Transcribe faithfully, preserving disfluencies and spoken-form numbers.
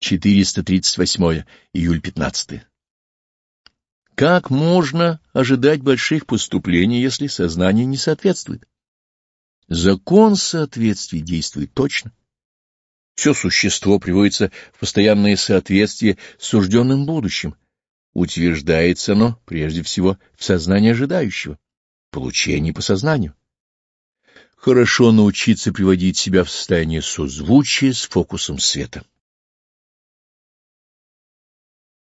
четыреста тридцать восьмое, июль пятнадцатое. Как можно ожидать больших поступлений, если сознание не соответствует? Закон соответствия действует точно. Все существо приводится в постоянное соответствие с сужденным будущим. Утверждается оно прежде всего в сознании ожидающего, получении по сознанию. Хорошо научиться приводить себя в состояние созвучия с фокусом света.